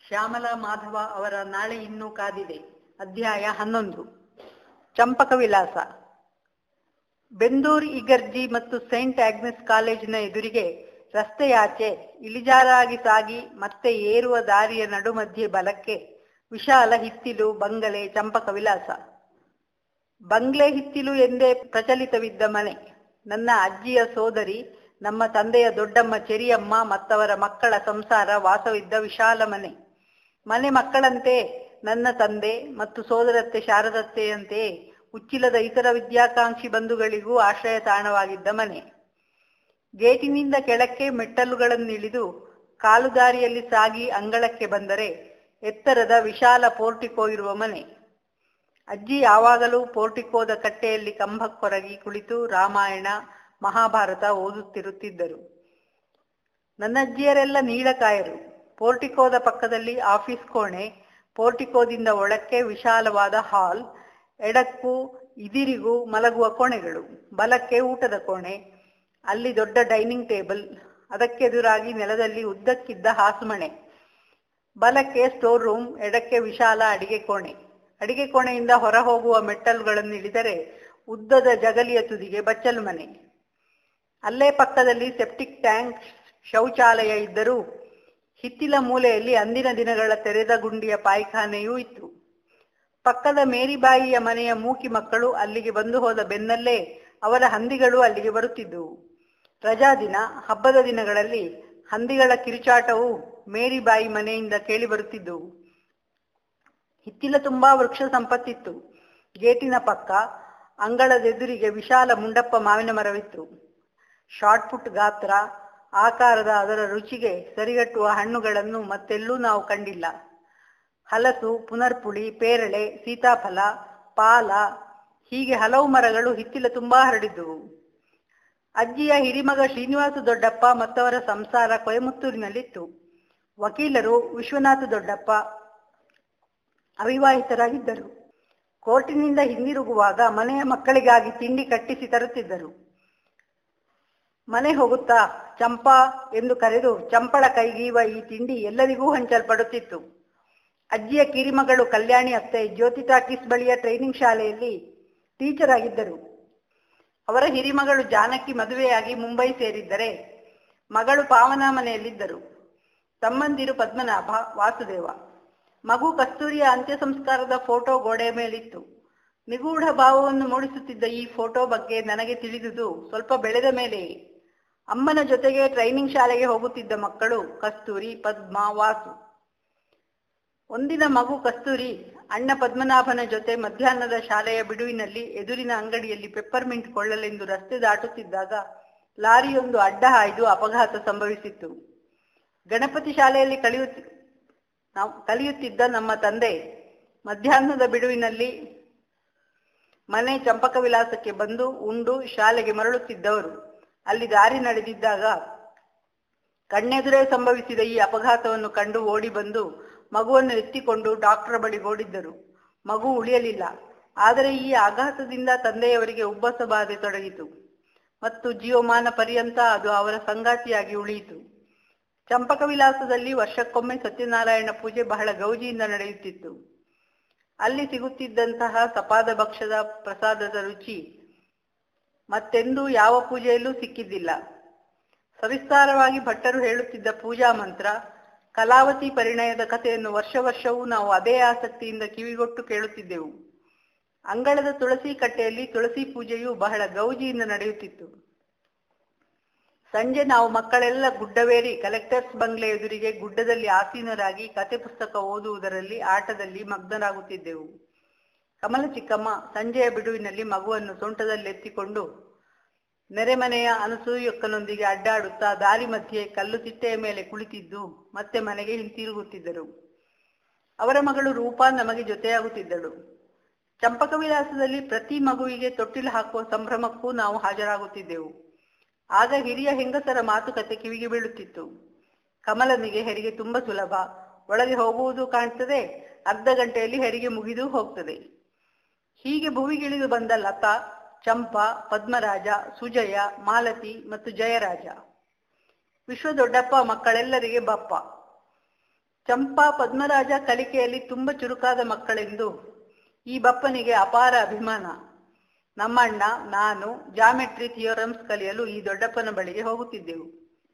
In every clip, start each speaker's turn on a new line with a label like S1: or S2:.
S1: ಶ್ಯಾಮಲಾ ಮಾಧವ ಅವರ ನಾಳೆ ಇನ್ನೂ ಕಾದಿದೆ. ಅಧ್ಯಾಯ 11. ಚಂಪಕ ವಿಲಾಸ. ಬೆಂದೂರ್ ಇಗರ್ಜಿ ಮತ್ತು ಸೈಂಟ್ ಆಗ್ನೆಸ್ ಕಾಲೇಜಿನ ಎದುರಿಗೆ ರಸ್ತೆಯಾಚೆ ಇಳಿಜಾರಾಗಿ ಸಾಗಿ ಮತ್ತೆ ಏರುವ ದಾರಿಯ ನಡುಮಧ್ಯೆ ಬಲಕ್ಕೆ ವಿಶಾಲ ಹಿತ್ತಿಲು ಬಂಗಲೆ ಚಂಪಕ ವಿಲಾಸ. ಬಂಗ್ಲೆ ಹಿತ್ತಿಲು ಎಂದೇ ಪ್ರಚಲಿತವಿದ್ದ ಮನೆ. ನನ್ನ ಅಜ್ಜಿಯ ಸೋದರಿ, ನಮ್ಮ ತಂದೆಯ ದೊಡ್ಡಮ್ಮ ಚೆರಿಯಮ್ಮ ಮತ್ತವರ ಮಕ್ಕಳ ಸಂಸಾರ ವಾಸವಿದ್ದ ವಿಶಾಲ ಮನೆ. ಮನೆ ಮಕ್ಕಳಂತೆ ನನ್ನ ತಂದೆ ಮತ್ತು ಸೋದರತ್ತೆ ಶಾರದತ್ತೆಯಂತೆ ಉಚ್ಚಿಲದ ಇತರ ವಿದ್ಯಾಕಾಂಕ್ಷಿ ಬಂಧುಗಳಿಗೂ ಆಶ್ರಯ ತಾಣವಾಗಿದ್ದ ಮನೆ. ಗೇಟಿನಿಂದ ಕೆಳಕ್ಕೆ ಮೆಟ್ಟಲುಗಳನ್ನಿಳಿದು ಕಾಲುದಾರಿಯಲ್ಲಿ ಸಾಗಿ ಅಂಗಳಕ್ಕೆ ಬಂದರೆ ಎತ್ತರದ ವಿಶಾಲ ಪೋರ್ಟಿಕೋ ಇರುವ ಮನೆ. ಅಜ್ಜಿ ಯಾವಾಗಲೂ ಪೋರ್ಟಿಕೋದ ಕಟ್ಟೆಯಲ್ಲಿ ಕಂಬಕ್ಕೊರಗಿ ಕುಳಿತು ರಾಮಾಯಣ ಮಹಾಭಾರತ ಓದುತ್ತಿರುತ್ತಿದ್ದರು. ನನ್ನಜ್ಜಿಯರೆಲ್ಲ ನೀಳಕಾಯರು. ಪೋರ್ಟಿಕೋದ ಪಕ್ಕದಲ್ಲಿ ಆಫೀಸ್ ಕೋಣೆ, ಪೋರ್ಟಿಕೋದಿಂದ ಒಳಕ್ಕೆ ವಿಶಾಲವಾದ ಹಾಲ್, ಎಡಕ್ಕೂ ಇದಿರಿಗೂ ಮಲಗುವ ಕೋಣೆಗಳು, ಬಲಕ್ಕೆ ಊಟದ ಕೋಣೆ, ಅಲ್ಲಿ ದೊಡ್ಡ ಡೈನಿಂಗ್ ಟೇಬಲ್, ಅದಕ್ಕೆದುರಾಗಿ ನೆಲದಲ್ಲಿ ಉದ್ದಕ್ಕಿದ್ದ ಹಾಸುಮಣೆ, ಬಲಕ್ಕೆ ಸ್ಟೋರ್ ರೂಮ್, ಎಡಕ್ಕೆ ವಿಶಾಲ ಅಡಿಗೆ ಕೋಣೆ. ಅಡಿಗೆ ಕೋಣೆಯಿಂದ ಹೊರ ಹೋಗುವ ಮೆಟ್ಟಲುಗಳನ್ನು ಇಳಿದರೆ ಉದ್ದದ ಜಗಲಿಯ ತುದಿಗೆ ಬಚ್ಚಲು ಮನೆ. ಅಲ್ಲೇ ಪಕ್ಕದಲ್ಲಿ ಸೆಪ್ಟಿಕ್ ಟ್ಯಾಂಕ್, ಶೌಚಾಲಯ ಇದ್ದರೂ ಹಿತ್ತಿಲ ಮೂಲೆಯಲ್ಲಿ ಅಂದಿನ ದಿನಗಳ ತೆರೆದ ಗುಂಡಿಯ ಪಾಯ್ಖಾನೆಯೂ ಇತ್ತು. ಪಕ್ಕದ ಮೇರಿಬಾಯಿಯ ಮನೆಯ ಮೂಕಿ ಮಕ್ಕಳು ಅಲ್ಲಿಗೆ ಬಂದು ಹೋದ ಬೆನ್ನಲ್ಲೇ ಅವರ ಹಂದಿಗಳು ಅಲ್ಲಿಗೆ ಬರುತ್ತಿದ್ದುವು. ರಜಾ ದಿನ, ಹಬ್ಬದ ದಿನಗಳಲ್ಲಿ ಹಂದಿಗಳ ಕಿರುಚಾಟವು ಮೇರಿಬಾಯಿ ಮನೆಯಿಂದ ಕೇಳಿ ಬರುತ್ತಿದ್ದುವು. ಹಿತ್ತಿಲ ತುಂಬಾ ವೃಕ್ಷ ಸಂಪತ್ತಿತ್ತು. ಗೇಟಿನ ಪಕ್ಕ ಅಂಗಳದೆದುರಿಗೆ ವಿಶಾಲ ಮುಂಡಪ್ಪ ಮಾವಿನ ಮರವಿತ್ತು. ಶಾರ್ಟ್ ಪುಟ್ ಗಾತ್ರ, ಆಕಾರದ ಅದರ ರುಚಿಗೆ ಸರಿಗಟ್ಟುವ ಹಣ್ಣುಗಳನ್ನು ಮತ್ತೆಲ್ಲೂ ನಾವು ಕಂಡಿಲ್ಲ. ಹಲಸು, ಪುನರ್ಪುಳಿ, ಪೇರಳೆ, ಸೀತಾಫಲ, ಪಾಲ, ಹೀಗೆ ಹಲವು ಮರಗಳು ಹಿತ್ತಿಲ ತುಂಬಾ ಹರಡಿದ್ದುವು. ಅಜ್ಜಿಯ ಹಿರಿಮಗ ಶ್ರೀನಿವಾಸ ದೊಡ್ಡಪ್ಪ ಮತ್ತವರ ಸಂಸಾರ ಕೊಯಮತ್ತೂರಿನಲ್ಲಿತ್ತು. ವಕೀಲರು ವಿಶ್ವನಾಥ ದೊಡ್ಡಪ್ಪ ಅವಿವಾಹಿತರಾಗಿದ್ದರು. ಕೋರ್ಟಿನಿಂದ ಹಿಂದಿರುಗುವಾಗ ಮನೆಯ ಮಕ್ಕಳಿಗಾಗಿ ತಿಂಡಿ ಕಟ್ಟಿಸಿ ತರುತ್ತಿದ್ದರು. ಮನೆ ಹೋಗುತ್ತಾ ಚಂಪಾ ಎಂದು ಕರೆದು ಚಂಪಳ ಕೈಗೀವ ಈ ತಿಂಡಿ ಎಲ್ಲರಿಗೂ ಹಂಚಲ್ಪಡುತ್ತಿತ್ತು. ಅಜ್ಜಿಯ ಕಿರಿಮಗಳು ಕಲ್ಯಾಣಿ ಅತ್ತೆ ಜ್ಯೋತಿ ಟಾಕೀಸ್ ಬಳಿಯ ಟ್ರೈನಿಂಗ್ ಶಾಲೆಯಲ್ಲಿ ಟೀಚರ್ ಆಗಿದ್ದರು. ಅವರ ಹಿರಿಮಗಳು ಜಾನಕಿ ಮದುವೆಯಾಗಿ ಮುಂಬೈ ಸೇರಿದ್ದರೆ ಮಗಳು ಪಾವನಾ ಮನೆಯಲ್ಲಿದ್ದರು. ತಮ್ಮಂದಿರು ಪದ್ಮನಾಭ, ವಾಸುದೇವ. ಮಗು ಕಸ್ತೂರಿಯ ಅಂತ್ಯ ಸಂಸ್ಕಾರದ ಫೋಟೋ ಗೋಡೆಯ ಮೇಲಿತ್ತು. ನಿಗೂಢ ಭಾವವನ್ನು ಮೂಡಿಸುತ್ತಿದ್ದ ಈ ಫೋಟೋ ಬಗ್ಗೆ ನನಗೆ ತಿಳಿದುದು ಸ್ವಲ್ಪ ಬೆಳೆದ ಮೇಲೆಯೇ. ಅಮ್ಮನ ಜೊತೆಗೆ ಟ್ರೈನಿಂಗ್ ಶಾಲೆಗೆ ಹೋಗುತ್ತಿದ್ದ ಮಕ್ಕಳು ಕಸ್ತೂರಿ, ಪದ್ಮ, ವಾಸು. ಒಂದಿನ ಮಗು ಕಸ್ತೂರಿ ಅಣ್ಣ ಪದ್ಮನಾಭನ ಜೊತೆ ಮಧ್ಯಾಹ್ನದ ಶಾಲೆಯ ಬಿಡುವಿನಲ್ಲಿ ಎದುರಿನ ಅಂಗಡಿಯಲ್ಲಿ ಪೆಪ್ಪರ್ಮಿಂಟ್ ಕೊಳ್ಳಲೆಂದು ರಸ್ತೆ ದಾಟುತ್ತಿದ್ದಾಗ ಲಾರಿಯೊಂದು ಅಡ್ಡ ಹಾಯ್ದು ಅಪಘಾತ ಸಂಭವಿಸಿತ್ತು. ಗಣಪತಿ ಶಾಲೆಯಲ್ಲಿ ಕಲಿಯುತ್ತಿದ್ದ ನಮ್ಮ ತಂದೆ ಮಧ್ಯಾಹ್ನದ ಬಿಡುವಿನಲ್ಲಿ ಮನೆ ಚಂಪಕ ವಿಲಾಸಕ್ಕೆ ಬಂದು ಉಂಡು ಶಾಲೆಗೆ ಮರಳುತ್ತಿದ್ದವರು ಅಲ್ಲಿ ದಾರಿ ನಡೆದಿದ್ದಾಗ ಕಣ್ಣೆದುರೇ ಸಂಭವಿಸಿದ ಈ ಅಪಘಾತವನ್ನು ಕಂಡು ಓಡಿ ಬಂದು ಮಗುವನ್ನು ಎತ್ತಿಕೊಂಡು ಡಾಕ್ಟರ್ ಬಳಿ ಓಡಿದ್ದರು. ಮಗು ಉಳಿಯಲಿಲ್ಲ. ಆದರೆ ಈ ಆಘಾತದಿಂದ ತಂದೆಯವರಿಗೆ ಉಬ್ಬಸ ಬಾಧೆ ತೊಡಗಿತು ಮತ್ತು ಜೀವಮಾನ ಪರ್ಯಂತ ಅದು ಅವರ ಸಂಗಾತಿಯಾಗಿ ಉಳಿಯಿತು. ಚಂಪಕ ವಿಲಾಸದಲ್ಲಿ ವರ್ಷಕ್ಕೊಮ್ಮೆ ಸತ್ಯನಾರಾಯಣ ಪೂಜೆ ಬಹಳ ಗೌಜಿಯಿಂದ ನಡೆಯುತ್ತಿತ್ತು. ಅಲ್ಲಿ ಸಿಗುತ್ತಿದ್ದಂತಹ ಸಪಾದ ಭಕ್ಷದ ಪ್ರಸಾದದ ರುಚಿ ಮತ್ತೆಂದೂ ಯಾವ ಪೂಜೆಯಲ್ಲೂ ಸಿಕ್ಕಿದ್ದಿಲ್ಲ. ಸವಿಸ್ತಾರವಾಗಿ ಭಟ್ಟರು ಹೇಳುತ್ತಿದ್ದ ಪೂಜಾ ಮಂತ್ರ, ಕಲಾವತಿ ಪರಿಣಯದ ಕಥೆಯನ್ನು ವರ್ಷವೂ ನಾವು ಅದೇ ಆಸಕ್ತಿಯಿಂದ ಕಿವಿಗೊಟ್ಟು ಕೇಳುತ್ತಿದ್ದೆವು. ಅಂಗಳದ ತುಳಸಿ ಕಟ್ಟೆಯಲ್ಲಿ ತುಳಸಿ ಪೂಜೆಯು ಬಹಳ ಗೌಜಿಯಿಂದ ನಡೆಯುತ್ತಿತ್ತು. ಸಂಜೆ ನಾವು ಮಕ್ಕಳೆಲ್ಲ ಗುಡ್ಡವೇರಿ ಕಲೆಕ್ಟರ್ಸ್ ಬಂಗ್ಲೆ ಎದುರಿಗೆ ಗುಡ್ಡದಲ್ಲಿ ಆಸೀನರಾಗಿ ಕತೆ ಪುಸ್ತಕ ಓದುವುದರಲ್ಲಿ ಆಟದಲ್ಲಿ ಮಗ್ನರಾಗುತ್ತಿದ್ದೆವು. ಕಮಲ ಚಿಕ್ಕಮ್ಮ ಸಂಜೆಯ ಬಿಡುವಿನಲ್ಲಿ ಮಗುವನ್ನು ಸೊಂಟದಲ್ಲೆತ್ತಿಕೊಂಡು ನೆರೆಮನೆಯ ಅನಸೂಯಕ್ಕನೊಂದಿಗೆ ಅಡ್ಡಾಡುತ್ತಾ ದಾರಿ ಮಧ್ಯೆ ಕಲ್ಲು ತಿಟ್ಟೆಯ ಮೇಲೆ ಕುಳಿತಿದ್ದು ಮತ್ತೆ ಮನೆಗೆ ಹಿಂತಿರುಗುತ್ತಿದ್ದರು. ಅವರ ಮಗಳು ರೂಪಾ ನಮಗೆ ಜೊತೆಯಾಗುತ್ತಿದ್ದಳು. ಚಂಪಕ ವಿಲಾಸದಲ್ಲಿ ಪ್ರತಿ ಮಗುವಿಗೆ ತೊಟ್ಟಿಲು ಹಾಕುವ ಸಂಭ್ರಮಕ್ಕೂ ನಾವು ಹಾಜರಾಗುತ್ತಿದ್ದೆವು. ಆಗ ಹಿರಿಯ ಹೆಂಗಸರ ಮಾತುಕತೆ ಕಿವಿಗೆ ಬೀಳುತ್ತಿತ್ತು. ಕಮಲನಿಗೆ ಹೆರಿಗೆ ತುಂಬಾ ಸುಲಭ, ಒಳಗೆ ಹೋಗುವುದು ಕಾಣ್ತದೆ, ಅರ್ಧ ಗಂಟೆಯಲ್ಲಿ ಹೆರಿಗೆ ಮುಗಿದು ಹೋಗ್ತದೆ. ಹೀಗೆ ಭುವಿಗಿಳಿದು ಬಂದ ಲತಾ, ಚಂಪಾ, ಪದ್ಮರಾಜ, ಸುಜಯ, ಮಾಲತಿ ಮತ್ತು ಜಯರಾಜ. ವಿಶ್ವ ದೊಡ್ಡಪ್ಪ ಮಕ್ಕಳೆಲ್ಲರಿಗೆ ಬಪ್ಪ. ಚಂಪಾ ಪದ್ಮರಾಜ ಕಲಿಕೆಯಲ್ಲಿ ತುಂಬ ಚುರುಕಾದ ಮಕ್ಕಳೆಂದು ಈ ಬಪ್ಪನಿಗೆ ಅಪಾರ ಅಭಿಮಾನ. ನಮ್ಮಣ್ಣ ನಾನು ಜಾಮೆಟ್ರಿ ಥಿಯೋರಮ್ಸ್ ಕಲಿಯಲು ಈ ದೊಡ್ಡಪ್ಪನ ಬಳಿಗೆ ಹೋಗುತ್ತಿದ್ದೆವು.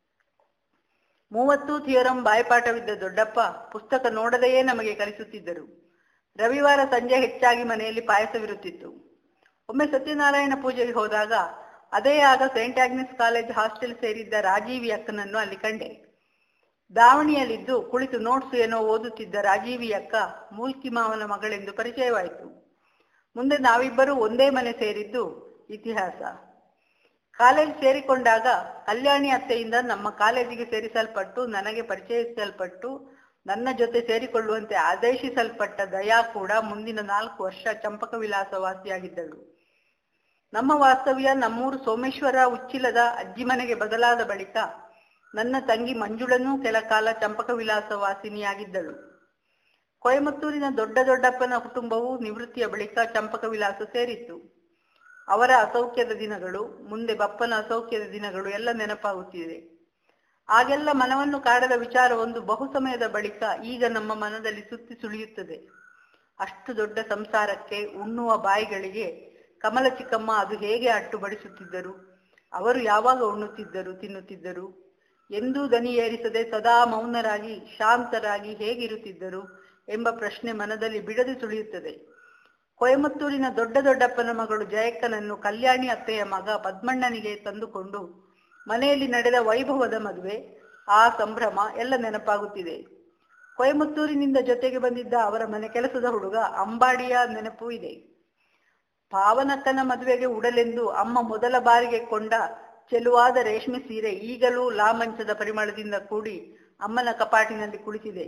S1: 30 ಥಿಯೋರಂ ಬಾಯ್ಪಾಠವಿದ್ದ ದೊಡ್ಡಪ್ಪ ಪುಸ್ತಕ ನೋಡದೆಯೇ ನಮಗೆ ಕಲಿಸುತ್ತಿದ್ದರು. ರವಿವಾರ ಸಂಜೆ ಹೆಚ್ಚಾಗಿ ಮನೆಯಲ್ಲಿ ಪಾಯಸವಿರುತ್ತಿತ್ತು. ಒಮ್ಮೆ ಸತ್ಯನಾರಾಯಣ ಪೂಜೆಗೆ ಹೋದಾಗ ಅದೇ ಆಗ ಸೈಂಟ್ ಆಗ್ನೆಸ್ ಕಾಲೇಜ್ ಹಾಸ್ಟೆಲ್ ಸೇರಿದ್ದ ರಾಜೀವಿ ಅಕ್ಕನನ್ನು ಅಲ್ಲಿ ಕಂಡೆ. ದಾವಣಿಯಲ್ಲಿದ್ದು ಕುಳಿತು ನೋಟ್ಸ್ ಏನೋ ಓದುತ್ತಿದ್ದ ರಾಜೀವಿ ಅಕ್ಕ ಮೂಲ್ಕಿ ಮಾವನ ಮಗಳೆಂದು ಪರಿಚಯವಾಯಿತು. ಮುಂದೆ ನಾವಿಬ್ಬರೂ ಒಂದೇ ಮನೆ ಸೇರಿದ್ದು ಇತಿಹಾಸ. ಕಾಲೇಜ್ ಸೇರಿಕೊಂಡಾಗ ಕಲ್ಯಾಣಿ ಅತ್ತೆಯಿಂದ ನಮ್ಮ ಕಾಲೇಜಿಗೆ ಸೇರಿಸಲ್ಪಟ್ಟು ನನಗೆ ಪರಿಚಯಿಸಲ್ಪಟ್ಟು ನನ್ನ ಜೊತೆ ಸೇರಿಕೊಳ್ಳುವಂತೆ ಆದೇಶಿಸಲ್ಪಟ್ಟ ದಯಾ ಕೂಡ ಮುಂದಿನ 4 ವರ್ಷ ಚಂಪಕ ವಿಲಾಸ ವಾಸಿಯಾಗಿದ್ದಳು. ನಮ್ಮ ವಾಸ್ತವ್ಯ ನಮ್ಮೂರು ಸೋಮೇಶ್ವರ ಉಚ್ಚಿಲದ ಅಜ್ಜಿ ಮನೆಗೆ ಬದಲಾದ ಬಳಿಕ ನನ್ನ ತಂಗಿ ಮಂಜುಳನೂ ಕೆಲ ಕಾಲ ಚಂಪಕ ವಿಲಾಸ ವಾಸಿನಿಯಾಗಿದ್ದಳು. ಕೊಯಮತ್ತೂರಿನ ದೊಡ್ಡಪ್ಪನ ಕುಟುಂಬವು ನಿವೃತ್ತಿಯ ಬಳಿಕ ಚಂಪಕ ವಿಲಾಸ ಸೇರಿತ್ತು. ಅವರ ಅಸೌಖ್ಯದ ದಿನಗಳು, ಮುಂದೆ ಬಪ್ಪನ ಅಸೌಖ್ಯದ ದಿನಗಳು ಎಲ್ಲ ನೆನಪಾಗುತ್ತಿದೆ. ಆಗೆಲ್ಲ ಮನವನ್ನು ಕಾಡದ ವಿಚಾರವೊಂದು ಬಹು ಸಮಯದ ಬಳಿಕ ಈಗ ನಮ್ಮ ಮನದಲ್ಲಿ ಸುತ್ತಿ ಸುಳಿಯುತ್ತದೆ. ಅಷ್ಟು ದೊಡ್ಡ ಸಂಸಾರಕ್ಕೆ ಉಣ್ಣುವ ಬಾಯಿಗಳಿಗೆ ಕಮಲ ಚಿಕ್ಕಮ್ಮ ಅದು ಹೇಗೆ ಅಟ್ಟು ಬಡಿಸುತ್ತಿದ್ದರು? ಅವರು ಯಾವಾಗ ಉಣ್ಣುತ್ತಿದ್ದರು, ತಿನ್ನುತ್ತಿದ್ದರು? ಎಂದೂ ದನಿ ಏರಿಸದೆ ಸದಾ ಮೌನರಾಗಿ ಶಾಂತರಾಗಿ ಹೇಗಿರುತ್ತಿದ್ದರು ಎಂಬ ಪ್ರಶ್ನೆ ಮನದಲ್ಲಿ ಬಿಡದೆ ಸುಳಿಯುತ್ತದೆ. ಕೊಯಮತ್ತೂರಿನ ದೊಡ್ಡಪ್ಪನ ಮಗಳು ಜಯಕ್ಕನನ್ನು ಕಲ್ಯಾಣಿ ಅತ್ತೆಯ ಮಗ ಪದ್ಮಣ್ಣನಿಗೆ ತಂದುಕೊಂಡು ಮನೆಯಲ್ಲಿ ನಡೆದ ವೈಭವದ ಮದುವೆ, ಆ ಸಂಭ್ರಮ ಎಲ್ಲ ನೆನಪಾಗುತ್ತಿದೆ. ಕೊಯಮತ್ತೂರಿನಿಂದ ಜೊತೆಗೆ ಬಂದಿದ್ದ ಅವರ ಮನೆ ಕೆಲಸದ ಹುಡುಗ ಅಂಬಾಡಿಯ ನೆನಪು ಇದೆ. ಪಾವನಕ್ಕನ ಮದುವೆಗೆ ಉಡಲೆಂದು ಅಮ್ಮ ಮೊದಲ ಬಾರಿಗೆ ಕೊಂಡ ಚೆಲುವಾದ ರೇಷ್ಮೆ ಸೀರೆ ಈಗಲೂ ಲಾಮಂಚದ ಪರಿಮಳದಿಂದ ಕೂಡಿ ಅಮ್ಮನ ಕಪಾಟಿನಲ್ಲಿ ಕುಳಿತಿದೆ.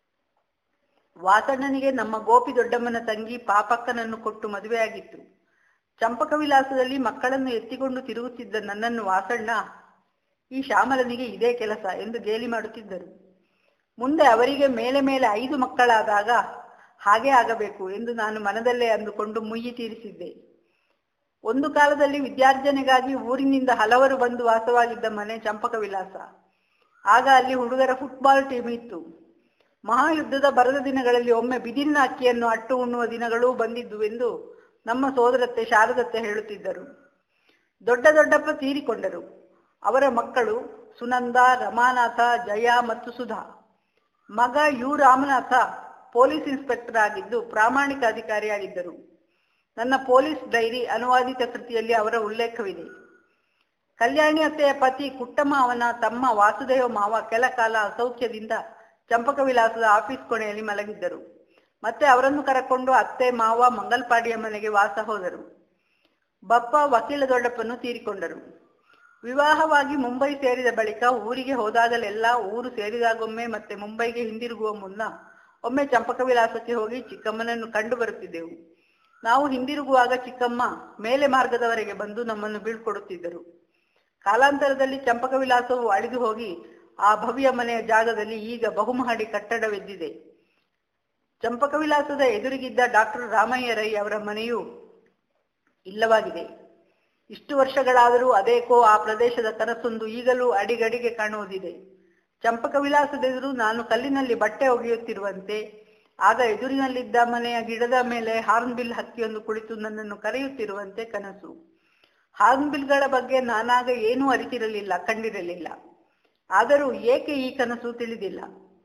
S1: ವಾಸಣ್ಣನಿಗೆ ನಮ್ಮ ಗೋಪಿ ದೊಡ್ಡಮ್ಮನ ತಂಗಿ ಪಾಪಕ್ಕನನ್ನು ಕೊಟ್ಟು ಮದುವೆಯಾಗಿತ್ತು. ಚಂಪಕ ವಿಲಾಸದಲ್ಲಿ ಮಕ್ಕಳನ್ನು ಎತ್ತಿಕೊಂಡು ತಿರುಗುತ್ತಿದ್ದ ನನ್ನನ್ನು ವಾಸಣ್ಣ, ಈ ಶ್ಯಾಮಲನಿಗೆ ಇದೇ ಕೆಲಸ ಎಂದು ಗೇಲಿ ಮಾಡುತ್ತಿದ್ದರು. ಮುಂದೆ ಅವರಿಗೆ ಮೇಲೆ 5 ಮಕ್ಕಳಾದಾಗ ಹಾಗೆ ಆಗಬೇಕು ಎಂದು ನಾನು ಮನದಲ್ಲೇ ಅಂದುಕೊಂಡು ಮುಯ್ಯಿ ತೀರಿಸಿದ್ದೆ. ಒಂದು ಕಾಲದಲ್ಲಿ ವಿದ್ಯಾರ್ಜನೆಗಾಗಿ ಊರಿನಿಂದ ಹಲವರು ಬಂದು ವಾಸವಾಗಿದ್ದ ಮನೆ ಚಂಪಕ ವಿಲಾಸ. ಆಗ ಅಲ್ಲಿ ಹುಡುಗರ ಫುಟ್ಬಾಲ್ ಟೀಮ್ ಇತ್ತು. ಮಹಾಯುದ್ಧದ ಬರದ ದಿನಗಳಲ್ಲಿ ಒಮ್ಮೆ ಬಿದಿರಿನ ಅಕ್ಕಿಯನ್ನು ಅಟ್ಟು ಉಣ್ಣುವ ದಿನಗಳೂ ಬಂದಿದ್ದು ಎಂದು ನಮ್ಮ ಸೋದರತ್ತೆ ಶಾರದತ್ತೆ ಹೇಳುತ್ತಿದ್ದರು. ದೊಡ್ಡಪ್ಪ ತೀರಿಕೊಂಡರು. ಅವರ ಮಕ್ಕಳು ಸುನಂದ, ರಮಾನಾಥ, ಜಯ ಮತ್ತು ಸುಧಾ. ಮಗ ಯು ರಾಮನಾಥ ಪೊಲೀಸ್ ಇನ್ಸ್ಪೆಕ್ಟರ್ ಆಗಿದ್ದು ಪ್ರಾಮಾಣಿಕ ಅಧಿಕಾರಿಯಾಗಿದ್ದರು. ನನ್ನ ಪೊಲೀಸ್ ಡೈರಿ ಅನುವಾದಿತ ಕೃತಿಯಲ್ಲಿ ಅವರ ಉಲ್ಲೇಖವಿದೆ. ಕಲ್ಯಾಣಿ ಅತ್ತೆಯ ಪತಿ ಕುಟ್ಟಮ್ಮ ಅವನ ತಮ್ಮ ವಾಸುದೇವ ಮಾವ ಕೆಲ ಕಾಲ ಅಸೌಖ್ಯದಿಂದ ಚಂಪಕ ವಿಲಾಸದ ಆಫೀಸ್ ಕೊನೆಯಲ್ಲಿ ಮಲಗಿದ್ದರು. ಮತ್ತೆ ಅವರನ್ನು ಕರಕೊಂಡು ಅತ್ತೆ ಮಾವ ಮಂಗಲ್ಪಾಡಿಯ ಮನೆಗೆ ವಾಸ ಹೋದರು. ಬಪ್ಪ ವಕೀಲ ದೊಡ್ಡಪ್ಪನು ತೀರಿಕೊಂಡರು. ವಿವಾಹವಾಗಿ ಮುಂಬೈ ಸೇರಿದ ಬಳಿಕ ಊರಿಗೆ ಹೋದಾಗಲೆಲ್ಲ ಊರು ಸೇರಿದಾಗೊಮ್ಮೆ ಮತ್ತೆ ಮುಂಬೈಗೆ ಹಿಂದಿರುಗುವ ಮುನ್ನ ಒಮ್ಮೆ ಚಂಪಕ ವಿಲಾಸಕ್ಕೆ ಹೋಗಿ ಚಿಕ್ಕಮ್ಮನನ್ನು ಕಂಡು ಬರುತ್ತಿದ್ದೆವು. ನಾವು ಹಿಂದಿರುಗುವಾಗ ಚಿಕ್ಕಮ್ಮ ಮೇಲೆ ಮಾರ್ಗದವರೆಗೆ ಬಂದು ನಮ್ಮನ್ನು ಬೀಳ್ಕೊಡುತ್ತಿದ್ದರು. ಕಾಲಾಂತರದಲ್ಲಿ ಚಂಪಕ ವಿಲಾಸವು ಅಳಿದು ಹೋಗಿ ಆ ಭವ್ಯ ಮನೆಯ ಜಾಗದಲ್ಲಿ ಈಗ ಬಹುಮಹಡಿ ಕಟ್ಟಡವೆದ್ದಿದೆ. ಚಂಪಕ ವಿಲಾಸದ ಎದುರಿಗಿದ್ದ ಡಾಕ್ಟರ್ ರಾಮಯ್ಯ ರೈ ಅವರ ಮನೆಯೂ ಇಲ್ಲವಾಗಿದೆ. ಇಷ್ಟು ವರ್ಷಗಳಾದರೂ ಅದೇಕೋ ಆ ಪ್ರದೇಶದ ಕನಸೊಂದು ಈಗಲೂ ಅಡಿಗಡಿಗೆ ಕಾಣುವುದಿದೆ. ಚಂಪಕ ವಿಲಾಸದೆದುರು ನಾನು ಕಲ್ಲಿನಲ್ಲಿ ಬಟ್ಟೆ ಒಗೆಯುತ್ತಿರುವಂತೆ, ಆಗ ಎದುರಿನಲ್ಲಿದ್ದ ಮನೆಯ ಗಿಡದ ಮೇಲೆ ಹಾರ್ನ್ಬಿಲ್ ಹಕ್ಕಿಯೊಂದು ಕುಳಿತು ನನ್ನನ್ನು ಕರೆಯುತ್ತಿರುವಂತೆ ಕನಸು. ಹಾರ್ನ್ಬಿಲ್ಗಳ ಬಗ್ಗೆ ನಾನಾಗ ಏನೂ ಅರಿತಿರಲಿಲ್ಲ, ಕಂಡಿರಲಿಲ್ಲ. ಆದರೂ ಏಕೆ ಈ ಕನಸು ತಿಳಿದಿಲ್ಲ.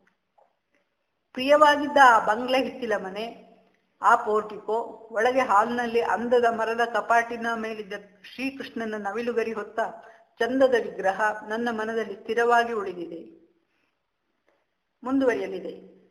S1: ಪ್ರಿಯವಾಗಿದ್ದ ಆ ಬಂಗ್ಲೆ ಹಿತ್ತಿಲ ಮನೆ, ಆ ಪೋರ್ಟಿಕೋ, ಒಳಗೆ ಹಾಲ್ನಲ್ಲಿ ಅಂದದ ಮರದ ಕಪಾಟಿನ ಮೇಲಿದ್ದ ಶ್ರೀಕೃಷ್ಣನ ನವಿಲುಗರಿ ಹೊತ್ತ ಚಂದದ ವಿಗ್ರಹ ನನ್ನ ಮನದಲ್ಲಿ ಸ್ಥಿರವಾಗಿ ಉಳಿದಿದೆ. ಮುಂದುವರಿಯಲಿದೆ.